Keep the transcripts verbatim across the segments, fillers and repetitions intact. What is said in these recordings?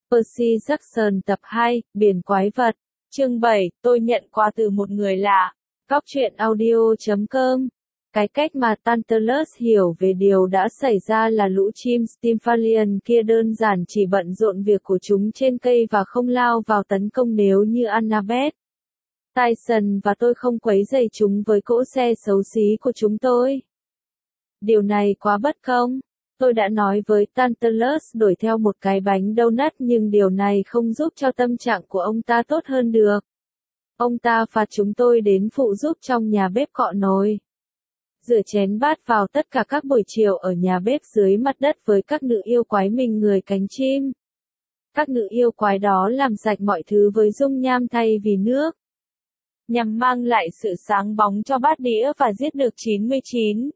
Percy Jackson tập hai, Biển quái vật. Chương bảy, tôi nhận quà từ một người lạ. Góc truyện audio chấm com. Cái cách mà Tantalus hiểu về điều đã xảy ra là lũ chim Stymphalion kia đơn giản chỉ bận rộn việc của chúng trên cây và không lao vào tấn công nếu như Annabeth, Tyson và tôi không quấy rầy chúng với cỗ xe xấu xí của chúng tôi. Điều này quá bất công. Tôi đã nói với Tantalus đổi theo một cái bánh donut nhưng điều này không giúp cho tâm trạng của ông ta tốt hơn được. Ông ta phạt chúng tôi đến phụ giúp trong nhà bếp cọ nồi, rửa chén bát vào tất cả các buổi chiều ở nhà bếp dưới mặt đất với các nữ yêu quái mình người cánh chim. Các nữ yêu quái đó làm sạch mọi thứ với dung nham thay vì nước, nhằm mang lại sự sáng bóng cho bát đĩa và giết được chín mươi chín.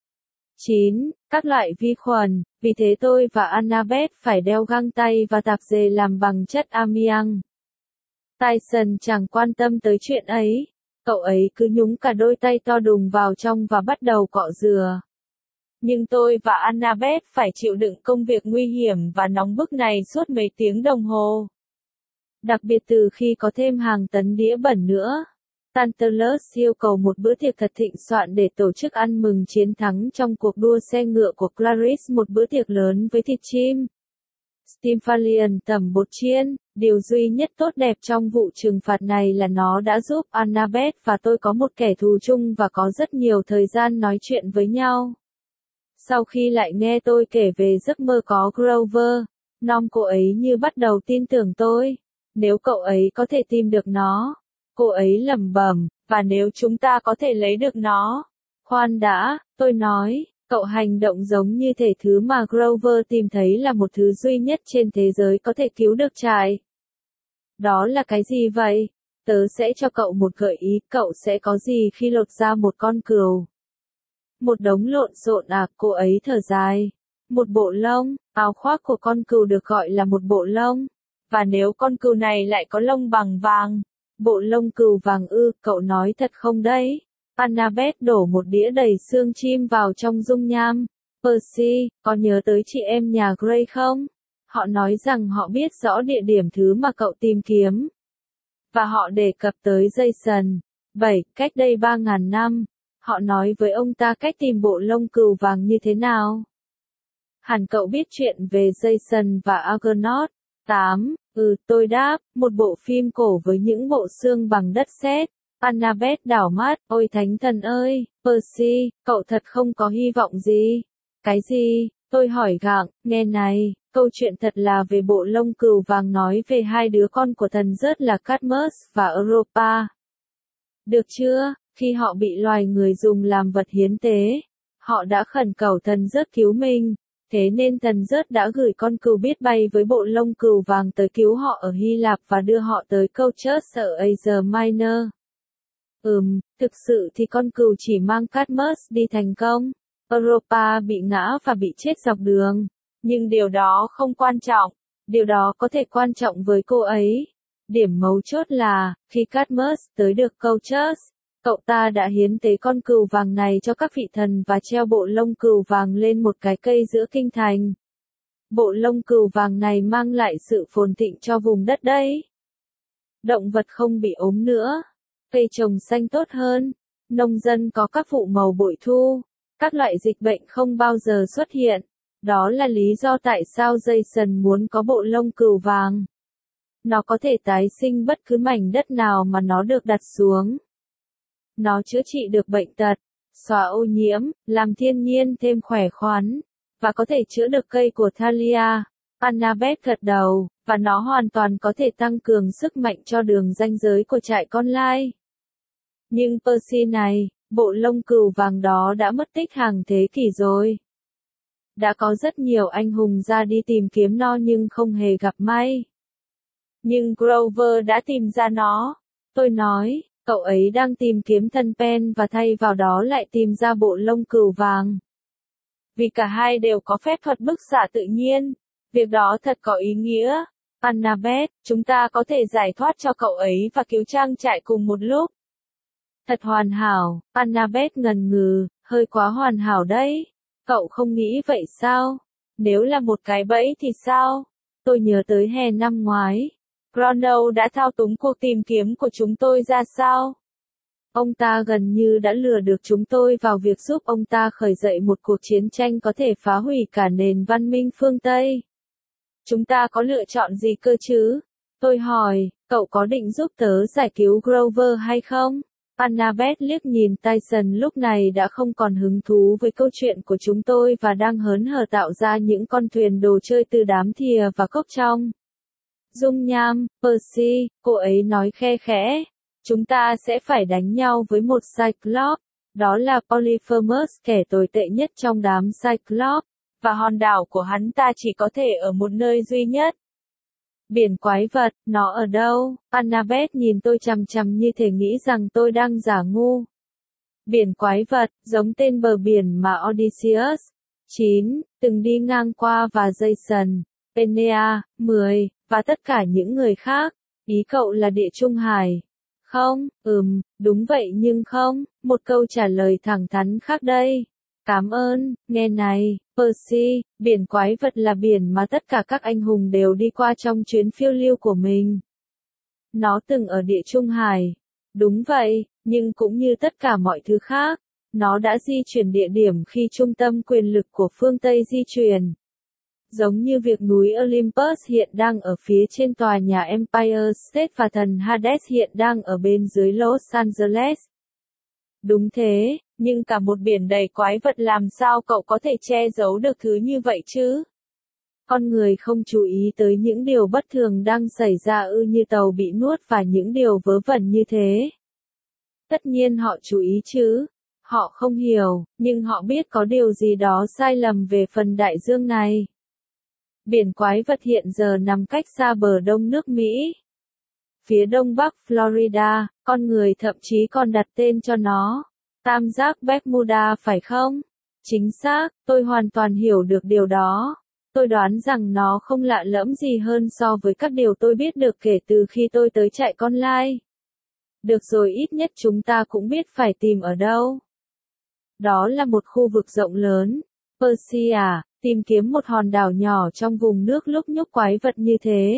chín. Các loại vi khuẩn, vì thế tôi và Annabeth phải đeo găng tay và tạp dề làm bằng chất amiang. Tyson chẳng quan tâm tới chuyện ấy, cậu ấy cứ nhúng cả đôi tay to đùng vào trong và bắt đầu cọ rửa. Nhưng tôi và Annabeth phải chịu đựng công việc nguy hiểm và nóng bức này suốt mấy tiếng đồng hồ. Đặc biệt từ khi có thêm hàng tấn đĩa bẩn nữa. Tantalus yêu cầu một bữa tiệc thật thịnh soạn để tổ chức ăn mừng chiến thắng trong cuộc đua xe ngựa của Clarice, một bữa tiệc lớn với thịt chim Stymphalion tẩm bột chiên. Điều duy nhất tốt đẹp trong vụ trừng phạt này là nó đã giúp Annabeth và tôi có một kẻ thù chung và có rất nhiều thời gian nói chuyện với nhau. Sau khi lại nghe tôi kể về giấc mơ có Grover, Nom cô ấy như bắt đầu tin tưởng tôi. Nếu cậu ấy có thể tìm được nó, cô ấy lẩm bẩm, và nếu chúng ta có thể lấy được nó. Khoan đã, tôi nói, cậu hành động giống như thể thứ mà Grover tìm thấy là một thứ duy nhất trên thế giới có thể cứu được trại. Đó là cái gì vậy? Tớ sẽ cho cậu một gợi ý, cậu sẽ có gì khi lột ra một con cừu? Một đống lộn xộn à, cô ấy thở dài. Một bộ lông, áo khoác của con cừu được gọi là một bộ lông. Và nếu con cừu này lại có lông bằng vàng, bộ lông cừu vàng ư, cậu nói thật không đấy? Annabeth đổ một đĩa đầy xương chim vào trong dung nham. Percy, có nhớ tới chị em nhà Gray không? Họ nói rằng họ biết rõ địa điểm thứ mà cậu tìm kiếm. Và họ đề cập tới Jason. bảy, cách đây ba ngàn năm. Họ nói với ông ta cách tìm bộ lông cừu vàng như thế nào. Hẳn cậu biết chuyện về Jason và Argonaut. tám. Ừ, tôi đáp, một bộ phim cổ với những bộ xương bằng đất sét. Annabeth đảo mắt, ôi thánh thần ơi, Percy, cậu thật không có hy vọng gì. Cái gì? Tôi hỏi gặng, nghe này, câu chuyện thật là về bộ lông cừu vàng nói về hai đứa con của thần rớt là Cadmus và Europa. Được chưa? Khi họ bị loài người dùng làm vật hiến tế, họ đã khẩn cầu thần rớt cứu mình. Thế nên thần rớt đã gửi con cừu biết bay với bộ lông cừu vàng tới cứu họ ở Hy Lạp và đưa họ tới Colchis ở Asia Minor. Ừm, thực sự thì con cừu chỉ mang Cadmus đi thành công. Europa bị ngã và bị chết dọc đường. Nhưng điều đó không quan trọng. Điều đó có thể quan trọng với cô ấy. Điểm mấu chốt là, khi Cadmus tới được Colchis, cậu ta đã hiến tế con cừu vàng này cho các vị thần và treo bộ lông cừu vàng lên một cái cây giữa kinh thành. Bộ lông cừu vàng này mang lại sự phồn thịnh cho vùng đất đấy. Động vật không bị ốm nữa. Cây trồng xanh tốt hơn. Nông dân có các vụ màu bội thu. Các loại dịch bệnh không bao giờ xuất hiện. Đó là lý do tại sao Jason muốn có bộ lông cừu vàng. Nó có thể tái sinh bất cứ mảnh đất nào mà nó được đặt xuống. Nó chữa trị được bệnh tật, xóa ô nhiễm, làm thiên nhiên thêm khỏe khoắn, và có thể chữa được cây của Thalia. Annabeth gật đầu, và nó hoàn toàn có thể tăng cường sức mạnh cho đường ranh giới của trại con lai. Nhưng Percy này, bộ lông cừu vàng đó đã mất tích hàng thế kỷ rồi. Đã có rất nhiều anh hùng ra đi tìm kiếm nó nhưng không hề gặp may. Nhưng Grover đã tìm ra nó. Tôi nói, cậu ấy đang tìm kiếm thần Pen và thay vào đó lại tìm ra bộ lông cừu vàng. Vì cả hai đều có phép thuật bức xạ tự nhiên. Việc đó thật có ý nghĩa. Annabeth, chúng ta có thể giải thoát cho cậu ấy và cứu trang trại cùng một lúc. Thật hoàn hảo, Annabeth ngần ngừ, hơi quá hoàn hảo đấy. Cậu không nghĩ vậy sao? Nếu là một cái bẫy thì sao? Tôi nhớ tới hè năm ngoái. Ronald đã thao túng cuộc tìm kiếm của chúng tôi ra sao? Ông ta gần như đã lừa được chúng tôi vào việc giúp ông ta khởi dậy một cuộc chiến tranh có thể phá hủy cả nền văn minh phương Tây. Chúng ta có lựa chọn gì cơ chứ? Tôi hỏi, cậu có định giúp tớ giải cứu Grover hay không? Annabeth liếc nhìn Tyson lúc này đã không còn hứng thú với câu chuyện của chúng tôi và đang hớn hở tạo ra những con thuyền đồ chơi từ đám thìa và cốc trong. Dung nham, Percy, cô ấy nói khe khẽ. Chúng ta sẽ phải đánh nhau với một Cyclops. Đó là Polyphemus, kẻ tồi tệ nhất trong đám Cyclops. Và hòn đảo của hắn ta chỉ có thể ở một nơi duy nhất. Biển quái vật, nó ở đâu? Annabeth nhìn tôi chằm chằm như thể nghĩ rằng tôi đang giả ngu. Biển quái vật, giống tên bờ biển mà Odysseus, chín, từng đi ngang qua và Jason, Penea, mười, và tất cả những người khác. Ý cậu là Địa Trung Hải. Không, ừm, đúng vậy nhưng không, một câu trả lời thẳng thắn khác đây. Cảm ơn, nghe này, Percy, biển quái vật là biển mà tất cả các anh hùng đều đi qua trong chuyến phiêu lưu của mình. Nó từng ở Địa Trung Hải. Đúng vậy, nhưng cũng như tất cả mọi thứ khác, nó đã di chuyển địa điểm khi trung tâm quyền lực của phương Tây di chuyển. Giống như việc núi Olympus hiện đang ở phía trên tòa nhà Empire State và thần Hades hiện đang ở bên dưới Los Angeles. Đúng thế, nhưng cả một biển đầy quái vật làm sao cậu có thể che giấu được thứ như vậy chứ? Con người không chú ý tới những điều bất thường đang xảy ra ư như tàu bị nuốt và những điều vớ vẩn như thế. Tất nhiên họ chú ý chứ. Họ không hiểu, nhưng họ biết có điều gì đó sai lầm về phần đại dương này. Biển quái vật hiện giờ nằm cách xa bờ đông nước Mỹ. Phía đông bắc Florida, con người thậm chí còn đặt tên cho nó. Tam giác Bermuda phải không? Chính xác, tôi hoàn toàn hiểu được điều đó. Tôi đoán rằng nó không lạ lẫm gì hơn so với các điều tôi biết được kể từ khi tôi tới trại con lai. Được rồi, ít nhất chúng ta cũng biết phải tìm ở đâu. Đó là một khu vực rộng lớn. Percy à, tìm kiếm một hòn đảo nhỏ trong vùng nước lúc nhúc quái vật như thế.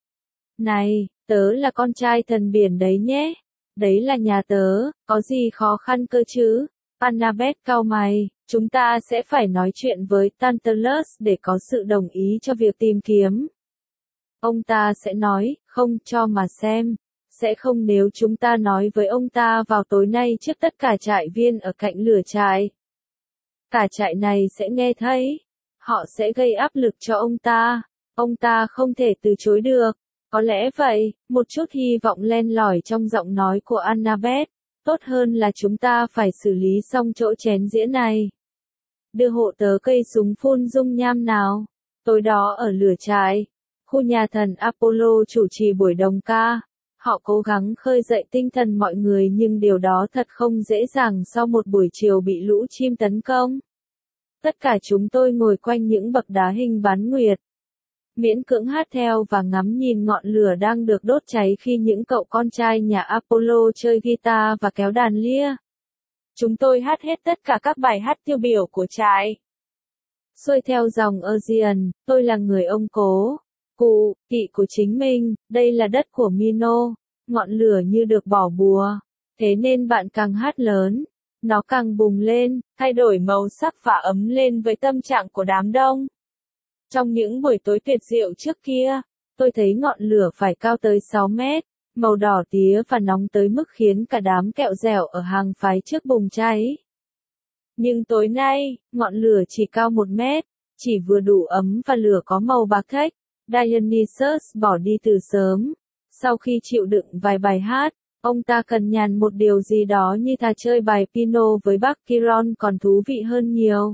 Này, tớ là con trai thần biển đấy nhé. Đấy là nhà tớ, có gì khó khăn cơ chứ? Annabeth cau mày, chúng ta sẽ phải nói chuyện với Tantalus để có sự đồng ý cho việc tìm kiếm. Ông ta sẽ nói, không cho mà xem. Sẽ không nếu chúng ta nói với ông ta vào tối nay trước tất cả trại viên ở cạnh lửa trại. Cả trại này sẽ nghe thấy. Họ sẽ gây áp lực cho ông ta. Ông ta không thể từ chối được. Có lẽ vậy, một chút hy vọng len lỏi trong giọng nói của Annabeth. Tốt hơn là chúng ta phải xử lý xong chỗ chén dĩa này. Đưa hộ tớ cây súng phun dung nham nào. Tối đó ở lửa trại, khu nhà thần Apollo chủ trì buổi đồng ca. Họ cố gắng khơi dậy tinh thần mọi người nhưng điều đó thật không dễ dàng sau một buổi chiều bị lũ chim tấn công. Tất cả chúng tôi ngồi quanh những bậc đá hình bán nguyệt. Miễn cưỡng hát theo và ngắm nhìn ngọn lửa đang được đốt cháy khi những cậu con trai nhà Apollo chơi guitar và kéo đàn lia. Chúng tôi hát hết tất cả các bài hát tiêu biểu của trại. Xuôi theo dòng Ocean, tôi là người ông cố. Cụ, kỵ của chính mình, đây là đất của Mino. Ngọn lửa như được bỏ bùa. Thế nên bạn càng hát lớn, nó càng bùng lên, thay đổi màu sắc và ấm lên với tâm trạng của đám đông. Trong những buổi tối tuyệt diệu trước kia, tôi thấy ngọn lửa phải cao tới sáu mét, màu đỏ tía và nóng tới mức khiến cả đám kẹo dẻo ở hàng phái trước bùng cháy. Nhưng tối nay, ngọn lửa chỉ cao một mét, chỉ vừa đủ ấm và lửa có màu bạc thách. Dionysus bỏ đi từ sớm. Sau khi chịu đựng vài bài hát, ông ta cần nhàn một điều gì đó như thà chơi bài piano với bác Chiron còn thú vị hơn nhiều.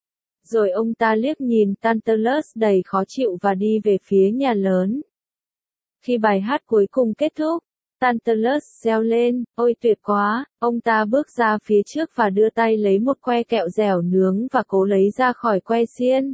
Rồi ông ta liếc nhìn Tantalus đầy khó chịu và đi về phía nhà lớn. Khi bài hát cuối cùng kết thúc, Tantalus reo lên, ôi tuyệt quá, ông ta bước ra phía trước và đưa tay lấy một que kẹo dẻo nướng và cố lấy ra khỏi que xiên.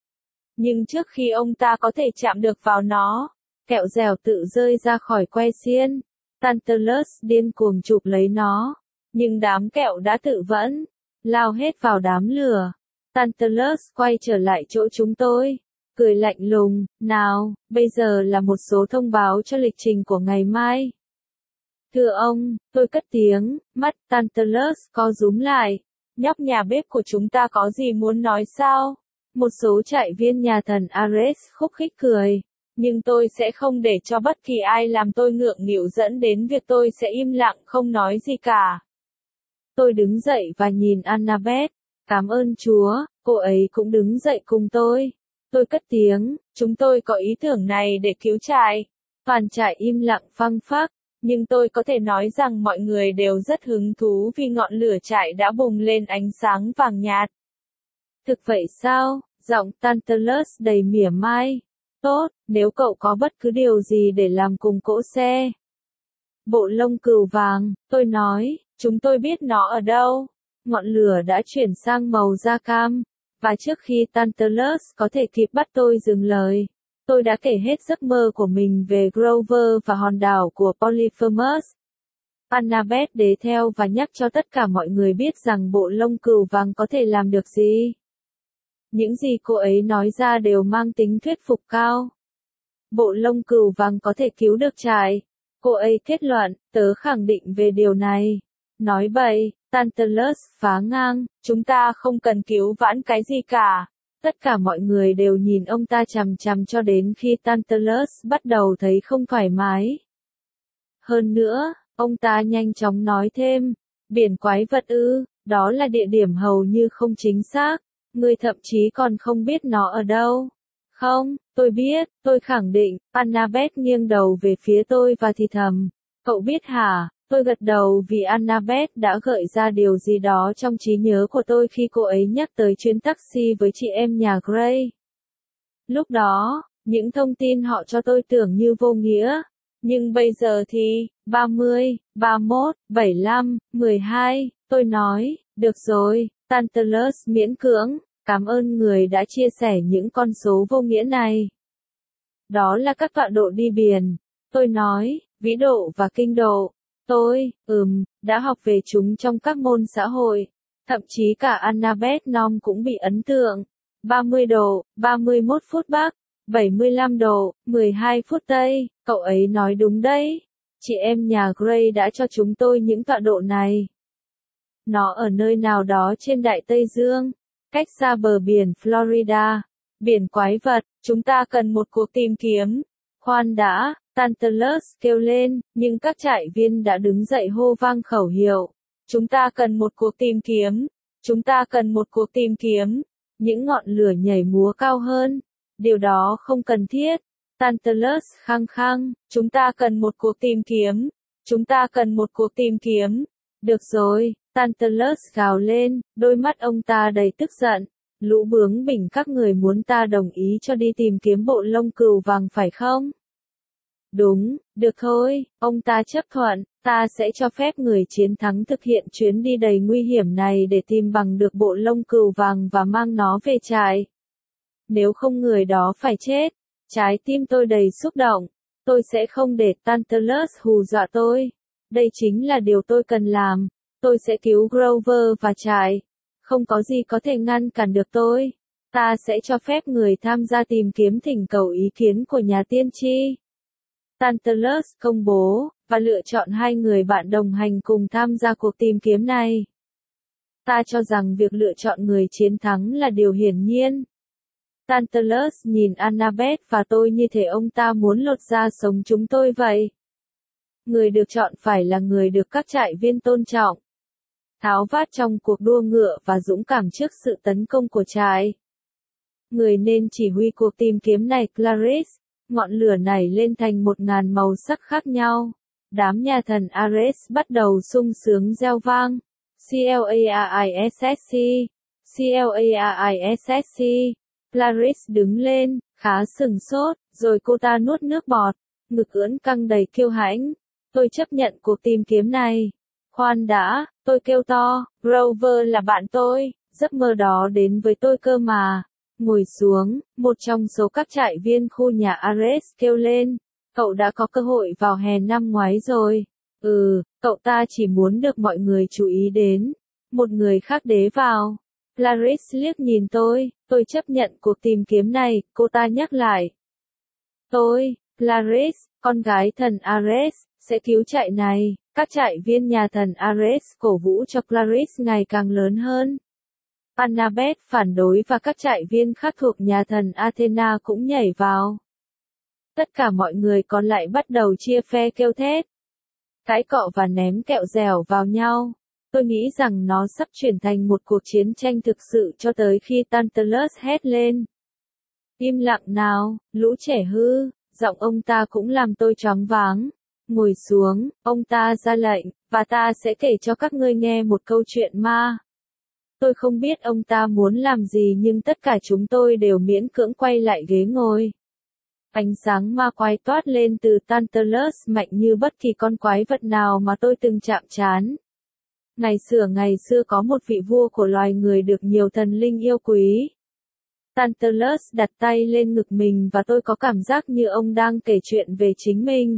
Nhưng trước khi ông ta có thể chạm được vào nó, kẹo dẻo tự rơi ra khỏi que xiên. Tantalus điên cuồng chụp lấy nó, nhưng đám kẹo đã tự vẫn, lao hết vào đám lửa. Tantalus quay trở lại chỗ chúng tôi. cười lạnh lùng, nào, bây giờ là một số thông báo cho lịch trình của ngày mai. Thưa ông, tôi cất tiếng, mắt Tantalus co rúm lại. Nhóc nhà bếp của chúng ta có gì muốn nói sao? Một số trại viên nhà thần Ares khúc khích cười. Nhưng tôi sẽ không để cho bất kỳ ai làm tôi ngượng nghịu dẫn đến việc tôi sẽ im lặng không nói gì cả. Tôi đứng dậy và nhìn Annabeth. Cảm ơn Chúa, cô ấy cũng đứng dậy cùng tôi. Tôi cất tiếng, chúng tôi có ý tưởng này để cứu trại. Toàn trại im lặng phăng phắc. Nhưng tôi có thể nói rằng mọi người đều rất hứng thú vì ngọn lửa trại đã bùng lên ánh sáng vàng nhạt. Thực vậy sao? Giọng Tantalus đầy mỉa mai. Tốt, nếu cậu có bất cứ điều gì để làm cùng cỗ xe. Bộ lông cừu vàng, tôi nói, chúng tôi biết nó ở đâu. Ngọn lửa đã chuyển sang màu da cam. Và trước khi Tantalus có thể kịp bắt tôi dừng lời, tôi đã kể hết giấc mơ của mình về Grover và hòn đảo của Polyphemus. Annabeth đế theo và nhắc cho tất cả mọi người biết rằng bộ lông cừu vàng có thể làm được gì. Những gì cô ấy nói ra đều mang tính thuyết phục cao. Bộ lông cừu vàng có thể cứu được trại. Cô ấy kết luận, tớ khẳng định về điều này. Nói bậy, Tantalus phá ngang, chúng ta không cần cứu vãn cái gì cả. Tất cả mọi người đều nhìn ông ta chằm chằm cho đến khi Tantalus bắt đầu thấy không thoải mái. Hơn nữa, ông ta nhanh chóng nói thêm, biển quái vật ư, đó là địa điểm hầu như không chính xác, người thậm chí còn không biết nó ở đâu. Không, tôi biết, tôi khẳng định, Annabeth nghiêng đầu về phía tôi và thì thầm, cậu biết hả? Tôi gật đầu vì Annabeth đã gợi ra điều gì đó trong trí nhớ của tôi khi cô ấy nhắc tới chuyến taxi với chị em nhà Gray. Lúc đó, những thông tin họ cho tôi tưởng như vô nghĩa. Nhưng bây giờ thì, ba mươi, ba mươi mốt, bảy mươi lăm, mười hai, tôi nói, được rồi, Tantalus miễn cưỡng, cảm ơn người đã chia sẻ những con số vô nghĩa này. Đó là các tọa độ đi biển. Tôi nói, vĩ độ và kinh độ. Tôi, ừm, đã học về chúng trong các môn xã hội. Thậm chí cả Annabeth Nom cũng bị ấn tượng. ba mươi độ, ba mươi mốt phút Bắc, bảy mươi lăm độ, mười hai phút Tây, cậu ấy nói đúng đấy. Chị em nhà Gray đã cho chúng tôi những tọa độ này. Nó ở nơi nào đó trên Đại Tây Dương, cách xa bờ biển Florida. Biển quái vật, chúng ta cần một cuộc tìm kiếm. Khoan đã, Tantalus kêu lên, nhưng các trại viên đã đứng dậy hô vang khẩu hiệu. Chúng ta cần một cuộc tìm kiếm. Chúng ta cần một cuộc tìm kiếm. Những ngọn lửa nhảy múa cao hơn. Điều đó không cần thiết. Tantalus khăng khăng, chúng ta cần một cuộc tìm kiếm. Chúng ta cần một cuộc tìm kiếm. Được rồi, Tantalus gào lên, đôi mắt ông ta đầy tức giận. Lũ bướng bỉnh các người muốn ta đồng ý cho đi tìm kiếm bộ lông cừu vàng phải không? Đúng, được thôi, ông ta chấp thuận, ta sẽ cho phép người chiến thắng thực hiện chuyến đi đầy nguy hiểm này để tìm bằng được bộ lông cừu vàng và mang nó về trại. Nếu không người đó phải chết. Trái tim tôi đầy xúc động. Tôi sẽ không để Tantalus hù dọa tôi. Đây chính là điều tôi cần làm. Tôi sẽ cứu Grover và trại. Không có gì có thể ngăn cản được tôi. Ta sẽ cho phép người tham gia tìm kiếm thỉnh cầu ý kiến của nhà tiên tri. Tantalus công bố, và lựa chọn hai người bạn đồng hành cùng tham gia cuộc tìm kiếm này. Ta cho rằng việc lựa chọn người chiến thắng là điều hiển nhiên. Tantalus nhìn Annabeth và tôi như thể ông ta muốn lột da sống chúng tôi vậy. Người được chọn phải là người được các trại viên tôn trọng. Tháo vát trong cuộc đua ngựa và dũng cảm trước sự tấn công của trại. Người nên chỉ huy cuộc tìm kiếm này Clarice. Ngọn lửa nảy lên thành một ngàn màu sắc khác nhau. Đám nhà thần Ares bắt đầu sung sướng reo vang. Clarisc, Clarisc. Clarice đứng lên, khá sừng sốt, rồi cô ta nuốt nước bọt, ngực ưỡn căng đầy kiêu hãnh. Tôi chấp nhận cuộc tìm kiếm này. Khoan đã, tôi kêu to, Grover là bạn tôi, giấc mơ đó đến với tôi cơ mà. Ngồi xuống, một trong số các trại viên khu nhà Ares kêu lên, cậu đã có cơ hội vào hè năm ngoái rồi. Ừ, cậu ta chỉ muốn được mọi người chú ý đến. Một người khác đế vào. Clarice liếc nhìn tôi, tôi chấp nhận cuộc tìm kiếm này, cô ta nhắc lại. Tôi, Clarice, con gái thần Ares, sẽ cứu trại này. Các trại viên nhà thần Ares cổ vũ cho Clarice ngày càng lớn hơn. Annabeth phản đối và các trại viên khác thuộc nhà thần Athena cũng nhảy vào. Tất cả mọi người còn lại bắt đầu chia phe kêu thét, cãi cọ và ném kẹo dẻo vào nhau. Tôi nghĩ rằng nó sắp chuyển thành một cuộc chiến tranh thực sự cho tới khi Tantalus hét lên. Im lặng nào, lũ trẻ hư, giọng ông ta cũng làm tôi choáng váng. Ngồi xuống, ông ta ra lệnh, và ta sẽ kể cho các ngươi nghe một câu chuyện ma. Tôi không biết ông ta muốn làm gì nhưng tất cả chúng tôi đều miễn cưỡng quay lại ghế ngồi. Ánh sáng ma quái toát lên từ Tantalus mạnh như bất kỳ con quái vật nào mà tôi từng chạm trán. Ngày xưa ngày xưa có một vị vua của loài người được nhiều thần linh yêu quý. Tantalus đặt tay lên ngực mình và tôi có cảm giác như ông đang kể chuyện về chính mình.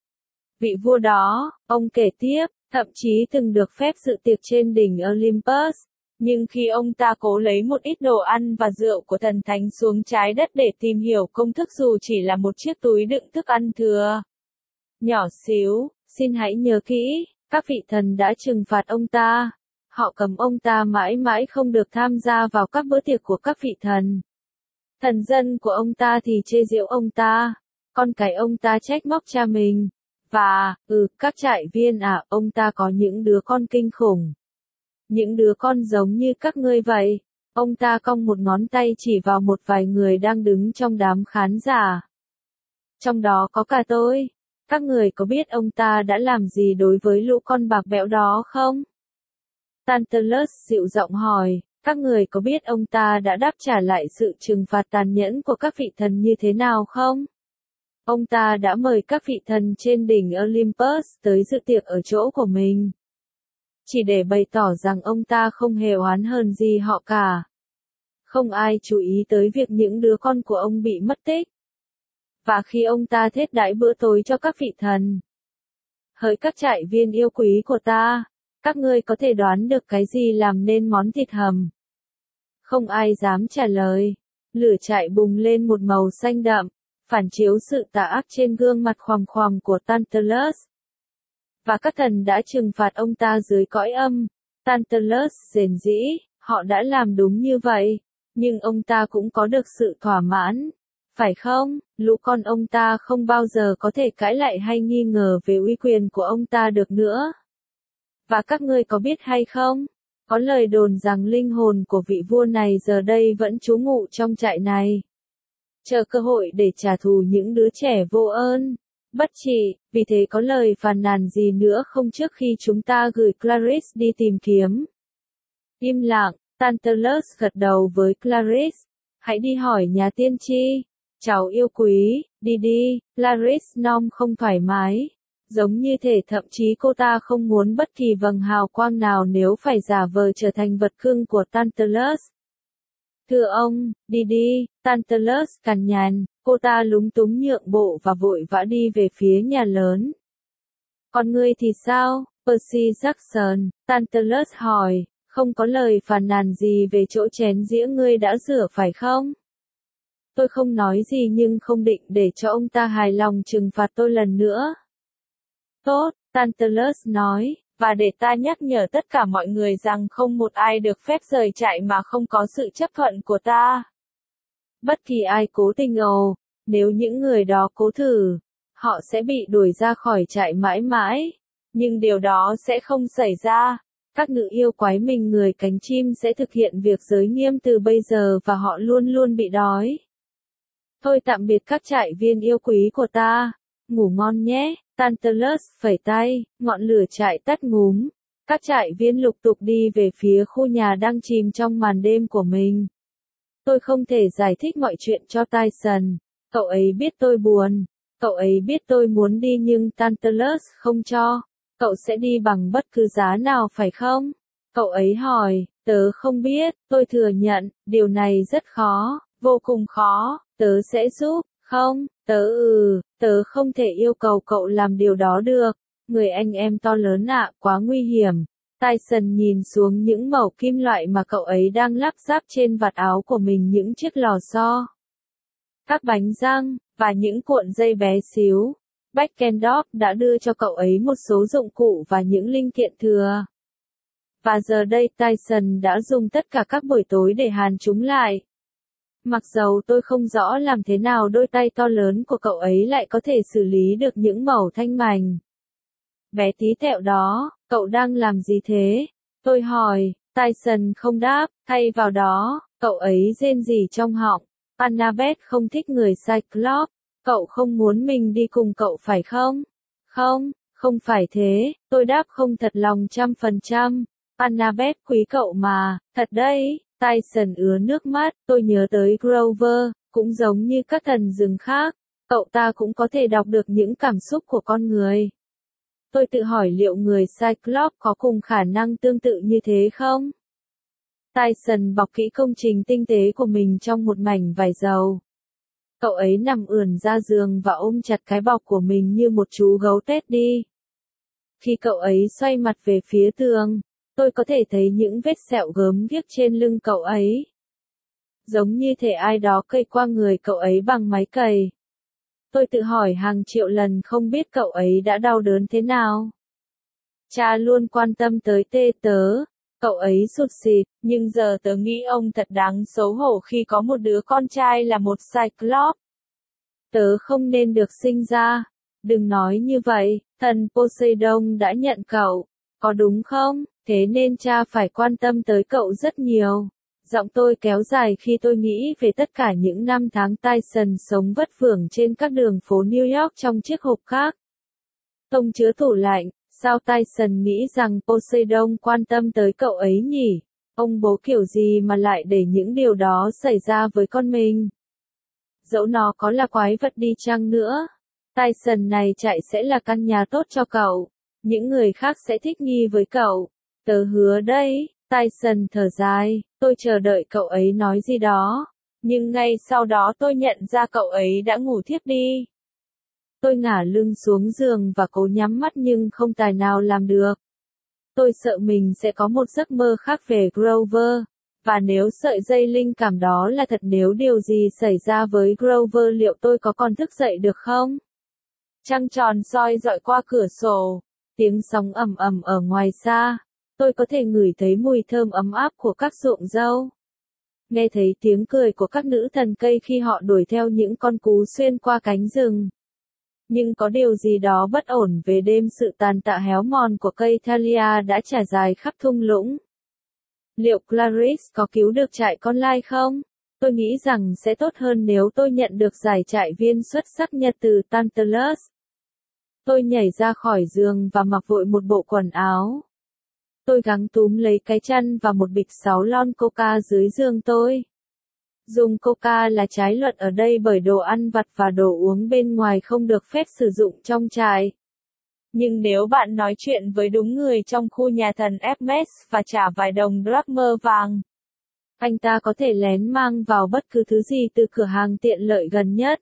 Vị vua đó, ông kể tiếp, thậm chí từng được phép dự tiệc trên đỉnh Olympus. Nhưng khi ông ta cố lấy một ít đồ ăn và rượu của thần thánh xuống trái đất để tìm hiểu công thức dù chỉ là một chiếc túi đựng thức ăn thừa nhỏ xíu, xin hãy nhớ kỹ, các vị thần đã trừng phạt ông ta. Họ cấm ông ta mãi mãi không được tham gia vào các bữa tiệc của các vị thần. Thần dân của ông ta thì chê giễu ông ta, con cái ông ta trách móc cha mình. Và, ừ, các trại viên à, ông ta có những đứa con kinh khủng. Những đứa con giống như các ngươi vậy. Ông ta cong một ngón tay chỉ vào một vài người đang đứng trong đám khán giả. Trong đó có cả tôi. Các người có biết ông ta đã làm gì đối với lũ con bạc bẽo đó không? Tantalus dịu giọng hỏi, các người có biết ông ta đã đáp trả lại sự trừng phạt tàn nhẫn của các vị thần như thế nào không? Ông ta đã mời các vị thần trên đỉnh Olympus tới dự tiệc ở chỗ của mình. Chỉ để bày tỏ rằng ông ta không hề oán hờn gì họ cả. Không ai chú ý tới việc những đứa con của ông bị mất tích. Và khi ông ta thết đãi bữa tối cho các vị thần. Hỡi các trại viên yêu quý của ta, các ngươi có thể đoán được cái gì làm nên món thịt hầm? Không ai dám trả lời. Lửa trại bùng lên một màu xanh đậm, phản chiếu sự tà ác trên gương mặt khoằm khoằm của Tantalus. Và các thần đã trừng phạt ông ta dưới cõi âm. Tantalus rền rĩ, họ đã làm đúng như vậy, nhưng ông ta cũng có được sự thỏa mãn. Phải không? Lũ con ông ta không bao giờ có thể cãi lại hay nghi ngờ về uy quyền của ông ta được nữa. Và các ngươi có biết hay không? Có lời đồn rằng linh hồn của vị vua này giờ đây vẫn trú ngụ trong trại này. Chờ cơ hội để trả thù những đứa trẻ vô ơn. Bất trị, vì thế có lời phàn nàn gì nữa không trước khi chúng ta gửi Clarice đi tìm kiếm? Im lặng, Tantalus gật đầu với Clarice. Hãy đi hỏi nhà tiên tri. Cháu yêu quý, đi đi, Clarice nom không thoải mái. Giống như thể thậm chí cô ta không muốn bất kỳ vầng hào quang nào nếu phải giả vờ trở thành vật cưng của Tantalus. Thưa ông, đi đi, Tantalus cằn nhằn, cô ta lúng túng nhượng bộ và vội vã đi về phía nhà lớn. Còn ngươi thì sao, Percy Jackson? Tantalus hỏi, không có lời phàn nàn gì về chỗ chén dĩa ngươi đã rửa phải không? Tôi không nói gì nhưng không định để cho ông ta hài lòng trừng phạt tôi lần nữa. Tốt, Tantalus nói, và để ta nhắc nhở tất cả mọi người rằng không một ai được phép rời trại mà không có sự chấp thuận của ta. Bất kỳ ai cố tình ồ, nếu những người đó cố thử, họ sẽ bị đuổi ra khỏi trại mãi mãi. Nhưng điều đó sẽ không xảy ra. Các nữ yêu quái mình người cánh chim sẽ thực hiện việc giới nghiêm từ bây giờ và họ luôn luôn bị đói. Thôi tạm biệt các trại viên yêu quý của ta. Ngủ ngon nhé. Tantalus phẩy tay, ngọn lửa trại tắt ngúm. Các trại viên lục tục đi về phía khu nhà đang chìm trong màn đêm của mình. Tôi không thể giải thích mọi chuyện cho Tyson. Cậu ấy biết tôi buồn. Cậu ấy biết tôi muốn đi nhưng Tantalus không cho. Cậu sẽ đi bằng bất cứ giá nào phải không? Cậu ấy hỏi, tớ không biết, tôi thừa nhận, điều này rất khó, vô cùng khó, tớ sẽ giúp, không, tớ ừ, tớ không thể yêu cầu cậu làm điều đó được. Người anh em to lớn ạ, quá nguy hiểm. Tyson nhìn xuống những mẩu kim loại mà cậu ấy đang lắp ráp trên vạt áo của mình, những chiếc lò xo, các bánh răng, và những cuộn dây bé xíu. Beckendorf đã đưa cho cậu ấy một số dụng cụ và những linh kiện thừa. Và giờ đây Tyson đã dùng tất cả các buổi tối để hàn chúng lại. Mặc dầu tôi không rõ làm thế nào đôi tay to lớn của cậu ấy lại có thể xử lý được những mẩu thanh mảnh. Bé tí tẹo đó, cậu đang làm gì thế? Tôi hỏi. Tyson không đáp, thay vào đó, cậu ấy rên rỉ trong họng. Annabeth không thích người Cyclops. Cậu không muốn mình đi cùng cậu phải không? Không, không phải thế, tôi đáp không thật lòng trăm phần trăm. Annabeth quý cậu mà, thật đấy. Tyson ứa nước mắt, tôi nhớ tới Grover, cũng giống như các thần rừng khác. Cậu ta cũng có thể đọc được những cảm xúc của con người. Tôi tự hỏi liệu người Cyclops có cùng khả năng tương tự như thế không? Tyson bọc kỹ công trình tinh tế của mình trong một mảnh vải dầu. Cậu ấy nằm ườn ra giường và ôm chặt cái bọc của mình như một chú gấu Teddy. Khi cậu ấy xoay mặt về phía tường, tôi có thể thấy những vết sẹo gớm ghiếc trên lưng cậu ấy. Giống như thể ai đó cày qua người cậu ấy bằng máy cày. Tôi tự hỏi hàng triệu lần không biết cậu ấy đã đau đớn thế nào. Cha luôn quan tâm tới tê tớ. Cậu ấy sụt sịt, nhưng giờ tớ nghĩ ông thật đáng xấu hổ khi có một đứa con trai là một Cyclops. Tớ không nên được sinh ra. Đừng nói như vậy, thần Poseidon đã nhận cậu. Có đúng không? Thế nên cha phải quan tâm tới cậu rất nhiều. Giọng tôi kéo dài khi tôi nghĩ về tất cả những năm tháng Tyson sống vất vưởng trên các đường phố New York trong chiếc hộp khác. Tông chứa tủ lạnh, sao Tyson nghĩ rằng Poseidon quan tâm tới cậu ấy nhỉ? Ông bố kiểu gì mà lại để những điều đó xảy ra với con mình? Dẫu nó có là quái vật đi chăng nữa, Tyson này chạy sẽ là căn nhà tốt cho cậu. Những người khác sẽ thích nghi với cậu. Tớ hứa đấy. Tyson thở dài, tôi chờ đợi cậu ấy nói gì đó. Nhưng ngay sau đó tôi nhận ra cậu ấy đã ngủ thiếp đi. Tôi ngả lưng xuống giường và cố nhắm mắt nhưng không tài nào làm được. Tôi sợ mình sẽ có một giấc mơ khác về Grover. Và nếu sợi dây linh cảm đó là thật, nếu điều gì xảy ra với Grover liệu tôi có còn thức dậy được không? Trăng tròn soi dọi qua cửa sổ. Tiếng sóng ầm ầm ở ngoài xa. Tôi có thể ngửi thấy mùi thơm ấm áp của các ruộng dâu. Nghe thấy tiếng cười của các nữ thần cây khi họ đuổi theo những con cú xuyên qua cánh rừng. Nhưng có điều gì đó bất ổn về đêm, sự tàn tạ héo mòn của cây Thalia đã trải dài khắp thung lũng. Liệu Clarice có cứu được trại con lai không? Tôi nghĩ rằng sẽ tốt hơn nếu tôi nhận được giải trại viên xuất sắc nhất từ Tantalus. Tôi nhảy ra khỏi giường và mặc vội một bộ quần áo. Tôi gắng túm lấy cái chăn và một bịch sáu lon coca dưới giường tôi. Dùng coca là trái luật ở đây bởi đồ ăn vặt và đồ uống bên ngoài không được phép sử dụng trong trại. Nhưng nếu bạn nói chuyện với đúng người trong khu nhà thần Hermes và trả vài đồng drachma vàng, anh ta có thể lén mang vào bất cứ thứ gì từ cửa hàng tiện lợi gần nhất.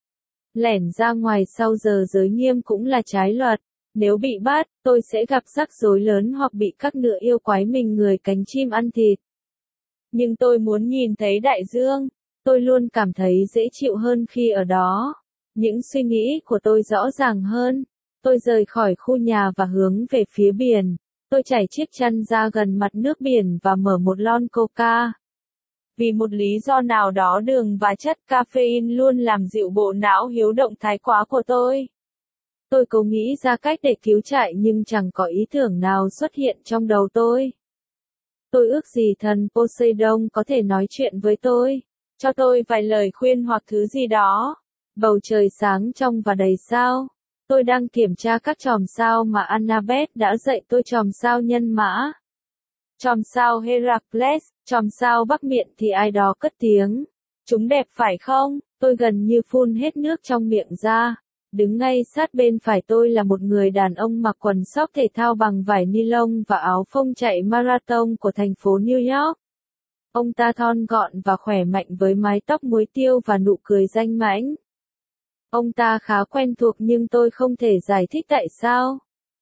Lẻn ra ngoài sau giờ giới nghiêm cũng là trái luật. Nếu bị bắt, tôi sẽ gặp rắc rối lớn hoặc bị các nửa yêu quái mình người cánh chim ăn thịt. Nhưng tôi muốn nhìn thấy đại dương. Tôi luôn cảm thấy dễ chịu hơn khi ở đó. Những suy nghĩ của tôi rõ ràng hơn. Tôi rời khỏi khu nhà và hướng về phía biển. Tôi trải chiếc chăn ra gần mặt nước biển và mở một lon coca. Vì một lý do nào đó, đường và chất caffeine luôn làm dịu bộ não hiếu động thái quá của tôi. Tôi cố nghĩ ra cách để cứu trại nhưng chẳng có ý tưởng nào xuất hiện trong đầu tôi. Tôi ước gì thần Poseidon có thể nói chuyện với tôi, cho tôi vài lời khuyên hoặc thứ gì đó. Bầu trời sáng trong và đầy sao. Tôi đang kiểm tra các chòm sao mà Annabeth đã dạy tôi. Chòm sao Nhân Mã, chòm sao Heracles, chòm sao Bắc Miện. Thì ai đó cất tiếng. Chúng đẹp phải không? Tôi gần như phun hết nước trong miệng ra. Đứng ngay sát bên phải tôi là một người đàn ông mặc quần sóc thể thao bằng vải ni lông và áo phông chạy marathon của thành phố New York. Ông ta thon gọn và khỏe mạnh với mái tóc muối tiêu và nụ cười danh mãnh. Ông ta khá quen thuộc nhưng tôi không thể giải thích tại sao.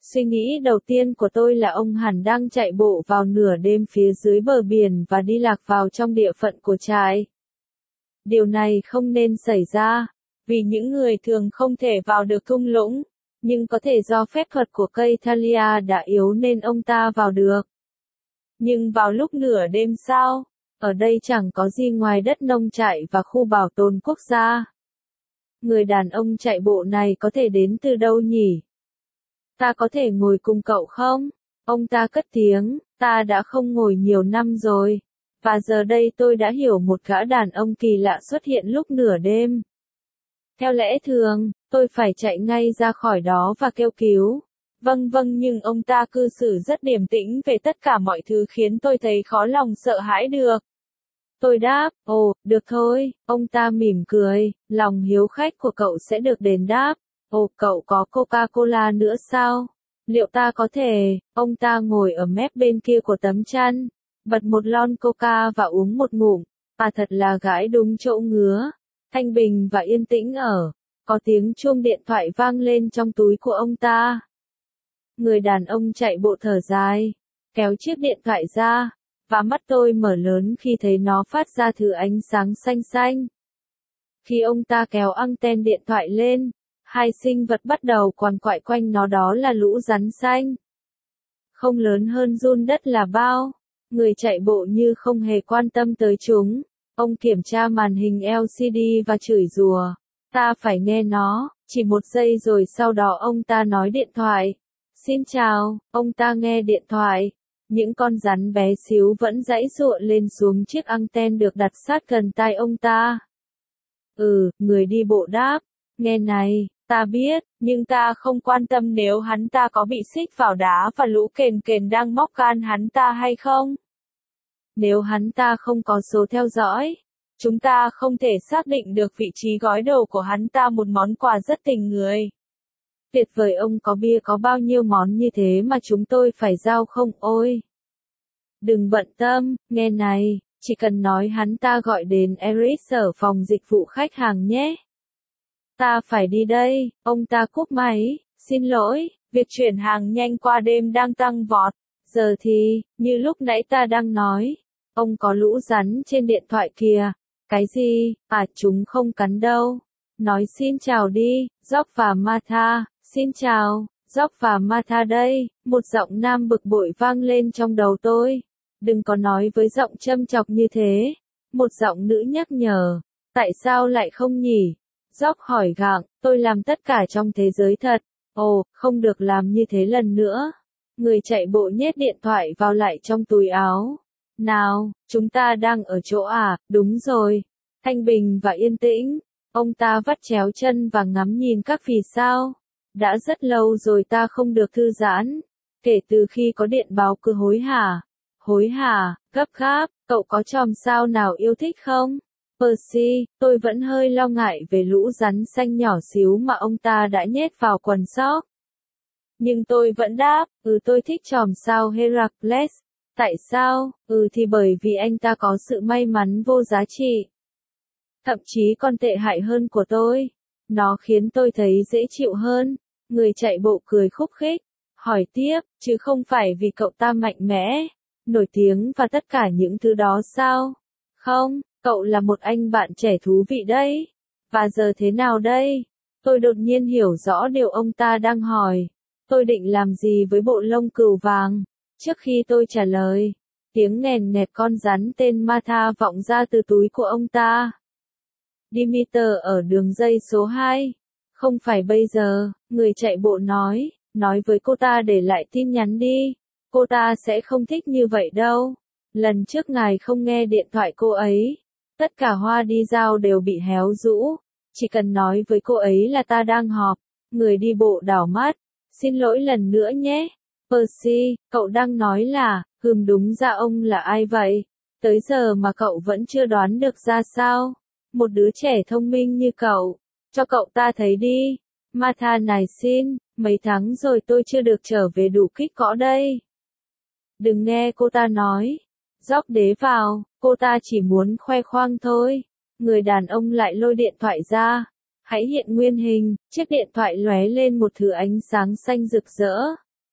Suy nghĩ đầu tiên của tôi là ông hẳn đang chạy bộ vào nửa đêm phía dưới bờ biển và đi lạc vào trong địa phận của trại. Điều này không nên xảy ra, vì những người thường không thể vào được thung lũng, nhưng có thể do phép thuật của cây Thalia đã yếu nên ông ta vào được. Nhưng vào lúc nửa đêm sao? Ở đây chẳng có gì ngoài đất nông trại và khu bảo tồn quốc gia. Người đàn ông chạy bộ này có thể đến từ đâu nhỉ? Ta có thể ngồi cùng cậu không? Ông ta cất tiếng, ta đã không ngồi nhiều năm rồi. Và giờ đây tôi đã hiểu một gã đàn ông kỳ lạ xuất hiện lúc nửa đêm. Theo lẽ thường, tôi phải chạy ngay ra khỏi đó và kêu cứu. Vâng vâng nhưng ông ta cư xử rất điềm tĩnh về tất cả mọi thứ khiến tôi thấy khó lòng sợ hãi được. Tôi đáp, ồ, được thôi, ông ta mỉm cười, lòng hiếu khách của cậu sẽ được đền đáp. Ồ, cậu có Coca-Cola nữa sao? Liệu ta có thể, ông ta ngồi ở mép bên kia của tấm chăn, bật một lon Coca và uống một ngụm, à thật là gãi đúng chỗ ngứa, thanh bình và yên tĩnh ở, có tiếng chuông điện thoại vang lên trong túi của ông ta. Người đàn ông chạy bộ thở dài, kéo chiếc điện thoại ra, và mắt tôi mở lớn khi thấy nó phát ra thứ ánh sáng xanh xanh. Khi ông ta kéo anten điện thoại lên, hai sinh vật bắt đầu quằn quại quanh nó, đó là lũ rắn xanh. Không lớn hơn giun đất là bao. Người chạy bộ như không hề quan tâm tới chúng. Ông kiểm tra màn hình lờ xê đê và chửi rủa. Ta phải nghe nó. Chỉ một giây rồi sau đó ông ta nói điện thoại. Xin chào, ông ta nghe điện thoại. Những con rắn bé xíu vẫn giãy giụa lên xuống chiếc anten được đặt sát gần tai ông ta. Ừ, người đi bộ đáp. Nghe này, ta biết, nhưng ta không quan tâm nếu hắn ta có bị xích vào đá và lũ kền kền đang móc gan hắn ta hay không. Nếu hắn ta không có số theo dõi, chúng ta không thể xác định được vị trí gói đồ của hắn ta, một món quà rất tình người. Tuyệt vời, ông có bia có bao nhiêu món như thế mà chúng tôi phải giao không? Ôi! Đừng bận tâm, nghe này, chỉ cần nói hắn ta gọi đến Eric ở phòng dịch vụ khách hàng nhé. Ta phải đi đây, ông ta cúp máy, xin lỗi, việc chuyển hàng nhanh qua đêm đang tăng vọt. Giờ thì, như lúc nãy ta đang nói, ông có lũ rắn trên điện thoại kìa. Cái gì? À, chúng không cắn đâu. Nói xin chào đi, Jock và Martha. Xin chào, Jock và Martha đây. Một giọng nam bực bội vang lên trong đầu tôi. Đừng có nói với giọng châm chọc như thế. Một giọng nữ nhắc nhở. Tại sao lại không nhỉ? Jock hỏi gặng, tôi làm tất cả trong thế giới thật. Ồ, không được làm như thế lần nữa. Người chạy bộ nhét điện thoại vào lại trong túi áo. Nào, chúng ta đang ở chỗ à, đúng rồi. Thanh bình và yên tĩnh. Ông ta vắt chéo chân và ngắm nhìn các vì sao. Đã rất lâu rồi ta không được thư giãn. Kể từ khi có điện báo cứ hối hả. Hối hả, gấp gáp, cậu có chòm sao nào yêu thích không? Percy, tôi vẫn hơi lo ngại về lũ rắn xanh nhỏ xíu mà ông ta đã nhét vào quần sóc. Nhưng tôi vẫn đáp, ừ tôi thích chòm sao Heracles. Tại sao? Ừ thì bởi vì anh ta có sự may mắn vô giá trị. Thậm chí còn tệ hại hơn của tôi. Nó khiến tôi thấy dễ chịu hơn. Người chạy bộ cười khúc khích. Hỏi tiếp, chứ không phải vì cậu ta mạnh mẽ, nổi tiếng và tất cả những thứ đó sao? Không, cậu là một anh bạn trẻ thú vị đấy. Và giờ thế nào đây? Tôi đột nhiên hiểu rõ điều ông ta đang hỏi. Tôi định làm gì với bộ lông cừu vàng? Trước khi tôi trả lời, tiếng nghèn nghẹt con rắn tên Martha vọng ra từ túi của ông ta. Demeter ở đường dây số hai. Không phải bây giờ, người chạy bộ nói, nói với cô ta để lại tin nhắn đi. Cô ta sẽ không thích như vậy đâu. Lần trước ngài không nghe điện thoại cô ấy. Tất cả hoa đi giao đều bị héo rũ. Chỉ cần nói với cô ấy là ta đang họp. Người đi bộ đảo mắt. Xin lỗi lần nữa nhé. Percy, cậu đang nói là, hừm đúng ra ông là ai vậy? Tới giờ mà cậu vẫn chưa đoán được ra sao? Một đứa trẻ thông minh như cậu. Cho cậu ta thấy đi. Martha này xin, mấy tháng rồi tôi chưa được trở về đủ kích cỡ đây. Đừng nghe cô ta nói. Jock đế vào, cô ta chỉ muốn khoe khoang thôi. Người đàn ông lại lôi điện thoại ra. Hãy hiện nguyên hình, chiếc điện thoại lóe lên một thứ ánh sáng xanh rực rỡ.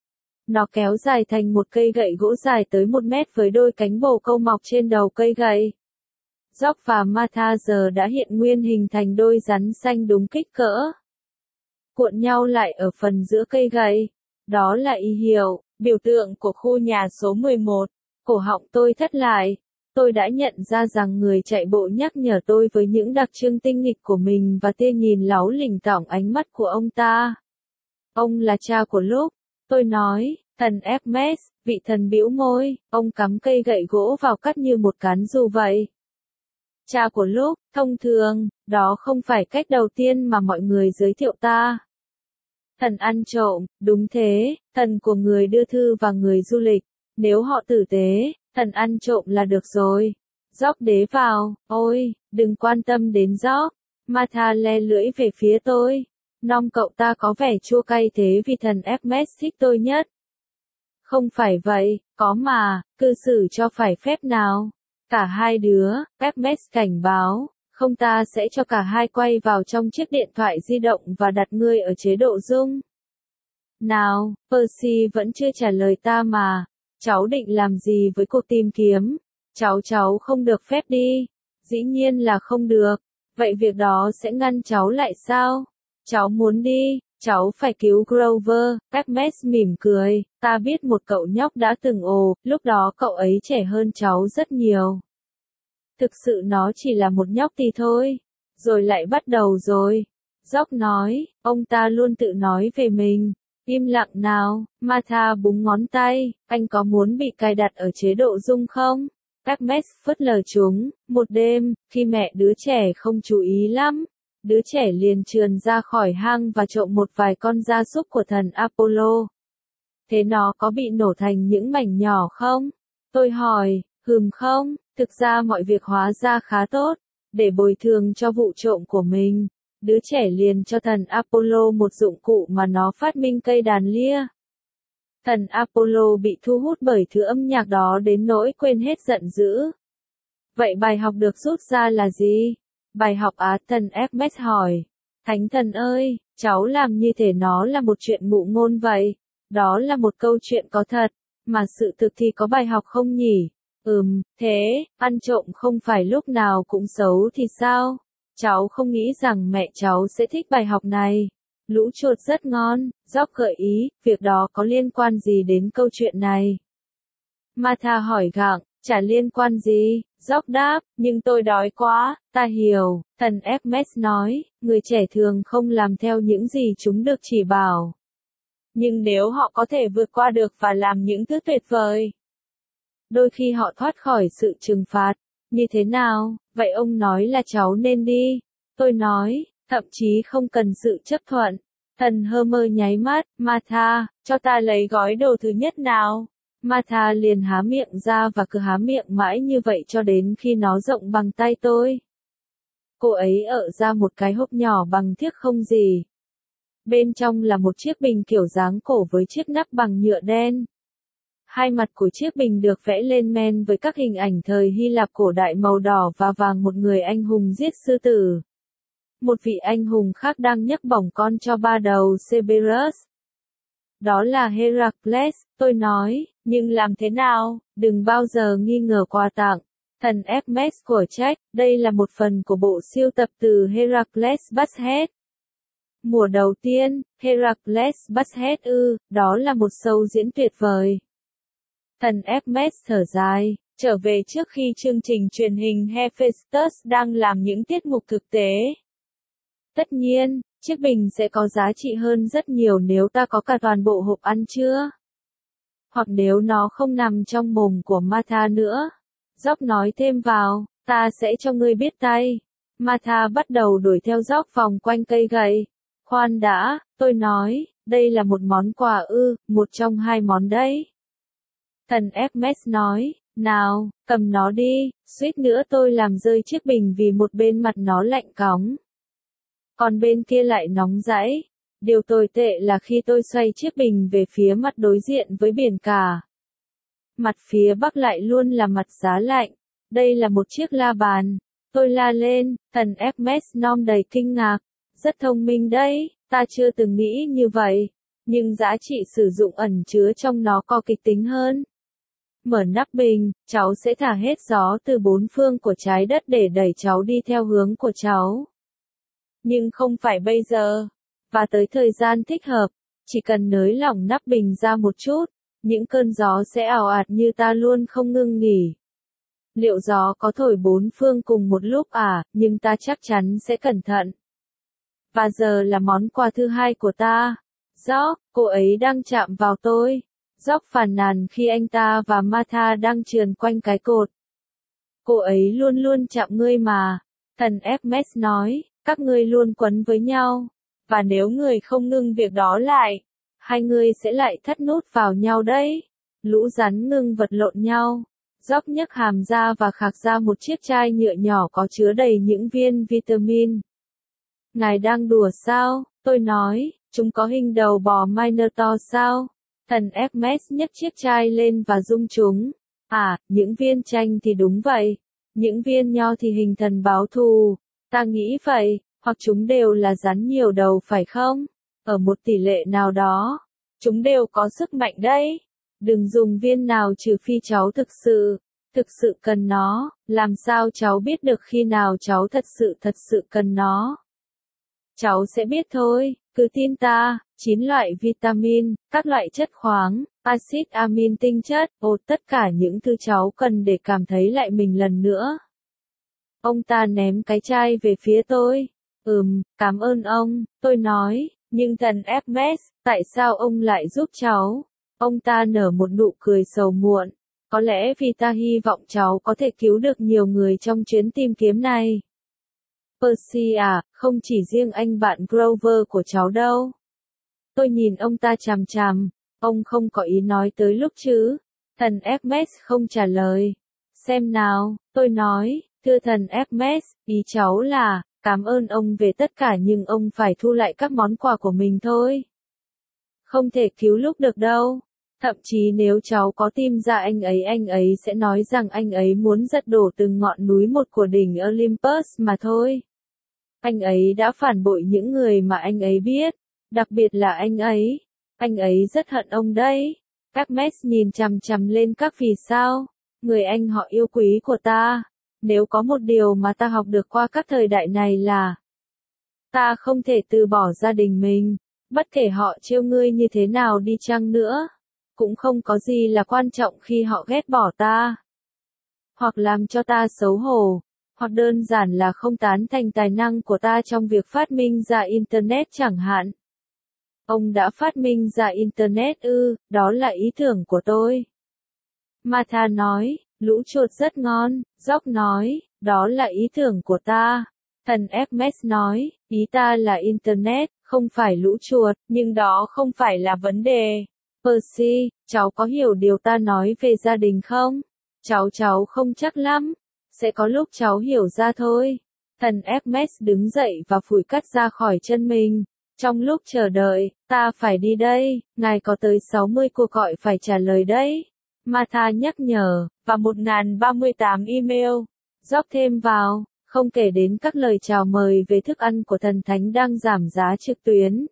Nó kéo dài thành một cây gậy gỗ dài tới một mét với đôi cánh bồ câu mọc trên đầu cây gậy. Jock và Martha giờ đã hiện nguyên hình thành đôi rắn xanh đúng kích cỡ. Cuộn nhau lại ở phần giữa cây gậy. Đó là y hiệu, biểu tượng của khu nhà số mười một. Cổ họng tôi thắt lại. Tôi đã nhận ra rằng người chạy bộ nhắc nhở tôi với những đặc trưng tinh nghịch của mình và tia nhìn láu lỉnh tỏng ánh mắt của ông ta. Ông là cha của Luke, tôi nói, thần Hermes, vị thần bĩu môi, ông cắm cây gậy gỗ vào cắt như một cán dù vậy. Cha của Luke, thông thường, đó không phải cách đầu tiên mà mọi người giới thiệu ta. Thần ăn trộm, đúng thế, thần của người đưa thư và người du lịch, nếu họ tử tế, thần ăn trộm là được rồi. Jock đế vào, ôi, đừng quan tâm đến Jock. Martha le lưỡi về phía tôi. Nom cậu ta có vẻ chua cay thế vì thần Hermes thích tôi nhất. Không phải vậy, có mà, cư xử cho phải phép nào. Cả hai đứa, Hermes cảnh báo, không ta sẽ cho cả hai quay vào trong chiếc điện thoại di động và đặt ngươi ở chế độ rung. Nào, Percy vẫn chưa trả lời ta mà. Cháu định làm gì với cuộc tìm kiếm? Cháu cháu không được phép đi. Dĩ nhiên là không được. Vậy việc đó sẽ ngăn cháu lại sao? Cháu muốn đi, cháu phải cứu Grover. Hermes mỉm cười. Ta biết một cậu nhóc đã từng ồ, lúc đó cậu ấy trẻ hơn cháu rất nhiều. Thực sự nó chỉ là một nhóc tí thôi. Rồi lại bắt đầu rồi. Jock nói, ông ta luôn tự nói về mình. Im lặng nào, Martha búng ngón tay, anh có muốn bị cài đặt ở chế độ rung không? Hermes phớt lờ chúng, một đêm, khi mẹ đứa trẻ không chú ý lắm, đứa trẻ liền trườn ra khỏi hang và trộm một vài con gia súc của thần Apollo. Thế nó có bị nổ thành những mảnh nhỏ không? Tôi hỏi, hừm không, thực ra mọi việc hóa ra khá tốt, để bồi thường cho vụ trộm của mình. Đứa trẻ liền cho thần Apollo một dụng cụ mà nó phát minh cây đàn lia. Thần Apollo bị thu hút bởi thứ âm nhạc đó đến nỗi quên hết giận dữ. Vậy bài học được rút ra là gì? Bài học á, thần Hermes hỏi. Thánh thần ơi, cháu làm như thể nó là một chuyện ngụ ngôn vậy. Đó là một câu chuyện có thật, mà sự thực thì có bài học không nhỉ? Ừm, thế, ăn trộm không phải lúc nào cũng xấu thì sao? Cháu không nghĩ rằng mẹ cháu sẽ thích bài học này. Lũ chuột rất ngon, Jock gợi ý, việc đó có liên quan gì đến câu chuyện này? Martha hỏi gặng, chả liên quan gì, Jock đáp, nhưng tôi đói quá, ta hiểu, thần Hermes nói, người trẻ thường không làm theo những gì chúng được chỉ bảo. Nhưng nếu họ có thể vượt qua được và làm những thứ tuyệt vời, đôi khi họ thoát khỏi sự trừng phạt. Như thế nào, vậy ông nói là cháu nên đi. Tôi nói, thậm chí không cần sự chấp thuận. Thần Hermes nháy mắt, Martha, cho ta lấy gói đồ thứ nhất nào. Martha liền há miệng ra và cứ há miệng mãi như vậy cho đến khi nó rộng bằng tay tôi. Cô ấy ợ ra một cái hộp nhỏ bằng thiếc không gì. Bên trong là một chiếc bình kiểu dáng cổ với chiếc nắp bằng nhựa đen. Hai mặt của chiếc bình được vẽ lên men với các hình ảnh thời Hy Lạp cổ đại màu đỏ và vàng, một người anh hùng giết sư tử. Một vị anh hùng khác đang nhấc bổng con cho ba đầu Cerberus. Đó là Heracles, tôi nói, nhưng làm thế nào, đừng bao giờ nghi ngờ quà tặng. Thần Hermes của trách, đây là một phần của bộ siêu tập từ Heracles Bashead. Mùa đầu tiên, Heracles Bashead ư, đó là một show diễn tuyệt vời. Thần Hermes thở dài, trở về trước khi chương trình truyền hình Hephaestus đang làm những tiết mục thực tế. Tất nhiên, chiếc bình sẽ có giá trị hơn rất nhiều nếu ta có cả toàn bộ hộp ăn trưa. Hoặc nếu nó không nằm trong mồm của Martha nữa. Jock nói thêm vào, ta sẽ cho ngươi biết tay. Martha bắt đầu đuổi theo Jock vòng quanh cây gậy. Khoan đã, tôi nói, đây là một món quà ư, một trong hai món đấy. Thần Hermes nói, nào, cầm nó đi, suýt nữa tôi làm rơi chiếc bình vì một bên mặt nó lạnh cóng. Còn bên kia lại nóng rẫy. Điều tồi tệ là khi tôi xoay chiếc bình về phía mặt đối diện với biển cả. Mặt phía bắc lại luôn là mặt giá lạnh. Đây là một chiếc la bàn. Tôi la lên, thần Hermes nom đầy kinh ngạc. Rất thông minh đấy, ta chưa từng nghĩ như vậy. nhưng giá trị sử dụng ẩn chứa trong nó có kịch tính hơn. Mở nắp bình, cháu sẽ thả hết gió từ bốn phương của trái đất để đẩy cháu đi theo hướng của cháu. Nhưng không phải bây giờ. Và tới thời gian thích hợp, chỉ cần nới lỏng nắp bình ra một chút, những cơn gió sẽ ào ạt như ta luôn không ngưng nghỉ. Liệu gió có thổi bốn phương cùng một lúc à, nhưng ta chắc chắn sẽ cẩn thận. Và giờ là món quà thứ hai của ta. George, cô ấy đang chạm vào tôi. George phàn nàn khi anh ta và Martha đang trườn quanh cái cột. Cô ấy luôn luôn chạm ngươi mà. Thần Hermes nói, các ngươi luôn quấn với nhau. Và nếu người không ngưng việc đó lại, hai người sẽ lại thắt nút vào nhau đấy. Lũ rắn ngưng vật lộn nhau. George nhấc hàm ra và khạc ra một chiếc chai nhựa nhỏ có chứa đầy những viên vitamin. Ngài đang đùa sao? Tôi nói, chúng có hình đầu bò Minotaur sao? Thần Hermes nhấc chiếc chai lên và rung chúng. À, những viên chanh thì đúng vậy. Những viên nho thì hình thần báo thù. Ta nghĩ vậy, hoặc chúng đều là rắn nhiều đầu phải không? Ở một tỷ lệ nào đó, chúng đều có sức mạnh đấy. Đừng dùng viên nào trừ phi cháu thực sự, thực sự cần nó. Làm sao cháu biết được khi nào cháu thật sự thật sự cần nó? Cháu sẽ biết thôi, cứ tin ta. Chín loại vitamin, các loại chất khoáng, axit amin tinh chất, ồ tất cả những thứ cháu cần để cảm thấy lại mình lần nữa. Ông ta ném cái chai về phía tôi. Ừm, cảm ơn ông, tôi nói, nhưng thần Hermes, tại sao ông lại giúp cháu? Ông ta nở một nụ cười sầu muộn. Có lẽ vì ta hy vọng cháu có thể cứu được nhiều người trong chuyến tìm kiếm này. Percy à, không chỉ riêng anh bạn Grover của cháu đâu. Tôi nhìn ông ta chằm chằm, ông không có ý nói tới lúc chứ? Thần Hermes không trả lời. Xem nào, tôi nói, thưa thần Hermes, ý cháu là, cảm ơn ông về tất cả nhưng ông phải thu lại các món quà của mình thôi. Không thể cứu lúc được đâu. Thậm chí nếu cháu có tìm ra anh ấy anh ấy sẽ nói rằng anh ấy muốn giật đổ từng ngọn núi một của đỉnh Olympus mà thôi. Anh ấy đã phản bội những người mà anh ấy biết. Đặc biệt là anh ấy. Anh ấy rất hận ông đấy. Hermes nhìn chằm chằm lên các vì sao. Người anh họ yêu quý của ta. Nếu có một điều mà ta học được qua các thời đại này là ta không thể từ bỏ gia đình mình. Bất kể họ trêu ngươi như thế nào đi chăng nữa. Cũng không có gì là quan trọng khi họ ghét bỏ ta. Hoặc làm cho ta xấu hổ. Hoặc đơn giản là không tán thành tài năng của ta trong việc phát minh ra Internet chẳng hạn. Ông đã phát minh ra Internet ư, đó là ý tưởng của tôi. Martha nói, lũ chuột rất ngon. George nói, đó là ý tưởng của ta. Thần Hermes nói, ý ta là Internet, không phải lũ chuột, nhưng đó không phải là vấn đề. Percy, cháu có hiểu điều ta nói về gia đình không? Cháu cháu không chắc lắm. Sẽ có lúc cháu hiểu ra thôi. Thần Hermes đứng dậy và phủi cát ra khỏi chân mình. Trong lúc chờ đợi, ta phải đi đây, ngài có tới sáu mươi cuộc gọi phải trả lời đấy. Martha nhắc nhở, và một nghìn ba mươi tám email. George thêm vào, không kể đến các lời chào mời về thức ăn của thần thánh đang giảm giá trực tuyến.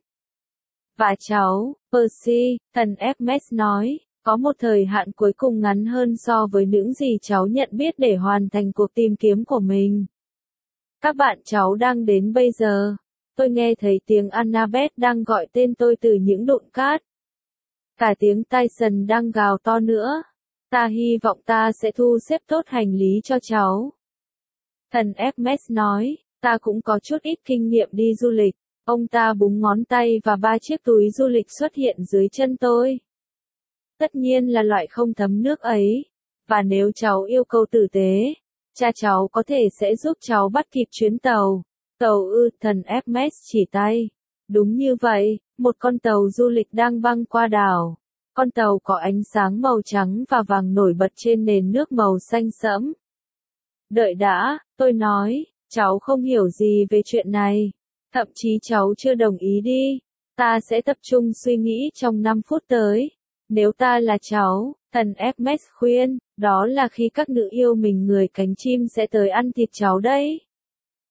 Và cháu, Percy, thần Hermes nói, có một thời hạn cuối cùng ngắn hơn so với những gì cháu nhận biết để hoàn thành cuộc tìm kiếm của mình. Các bạn cháu đang đến bây giờ. Tôi nghe thấy tiếng Annabeth đang gọi tên tôi từ những đụn cát. Cả tiếng Tyson đang gào to nữa. Ta hy vọng ta sẽ thu xếp tốt hành lý cho cháu. Thần Hermes nói, ta cũng có chút ít kinh nghiệm đi du lịch. Ông ta búng ngón tay và ba chiếc túi du lịch xuất hiện dưới chân tôi. Tất nhiên là loại không thấm nước ấy. Và nếu cháu yêu cầu tử tế, cha cháu có thể sẽ giúp cháu bắt kịp chuyến tàu. Tàu ư, thần Hermes chỉ tay. Đúng như vậy, một con tàu du lịch đang băng qua đảo. Con tàu có ánh sáng màu trắng và vàng nổi bật trên nền nước màu xanh sẫm. Đợi đã, tôi nói, cháu không hiểu gì về chuyện này. Thậm chí cháu chưa đồng ý đi. Ta sẽ tập trung suy nghĩ trong năm phút tới. Nếu ta là cháu, thần Hermes khuyên, đó là khi các nữ yêu mình người cánh chim sẽ tới ăn thịt cháu đấy.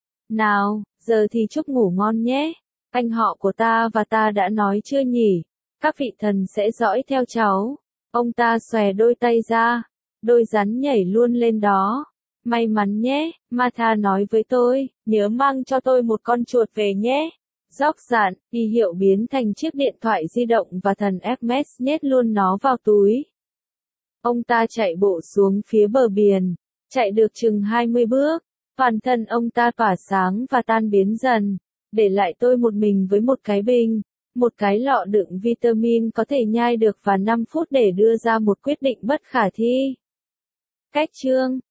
Nào, giờ thì chúc ngủ ngon nhé. Anh họ của ta và ta đã nói chưa nhỉ? Các vị thần sẽ dõi theo cháu. Ông ta xòe đôi tay ra. Đôi rắn nhảy luôn lên đó. May mắn nhé, Martha nói với tôi, nhớ mang cho tôi một con chuột về nhé. Dốc dạn, y hiệu biến thành chiếc điện thoại di động và thần Hermes nhét luôn nó vào túi. Ông ta chạy bộ xuống phía bờ biển, chạy được chừng hai mươi bước, toàn thân ông ta tỏa sáng và tan biến dần, để lại tôi một mình với một cái bình, một cái lọ đựng vitamin có thể nhai được và năm phút để đưa ra một quyết định bất khả thi. Cách chương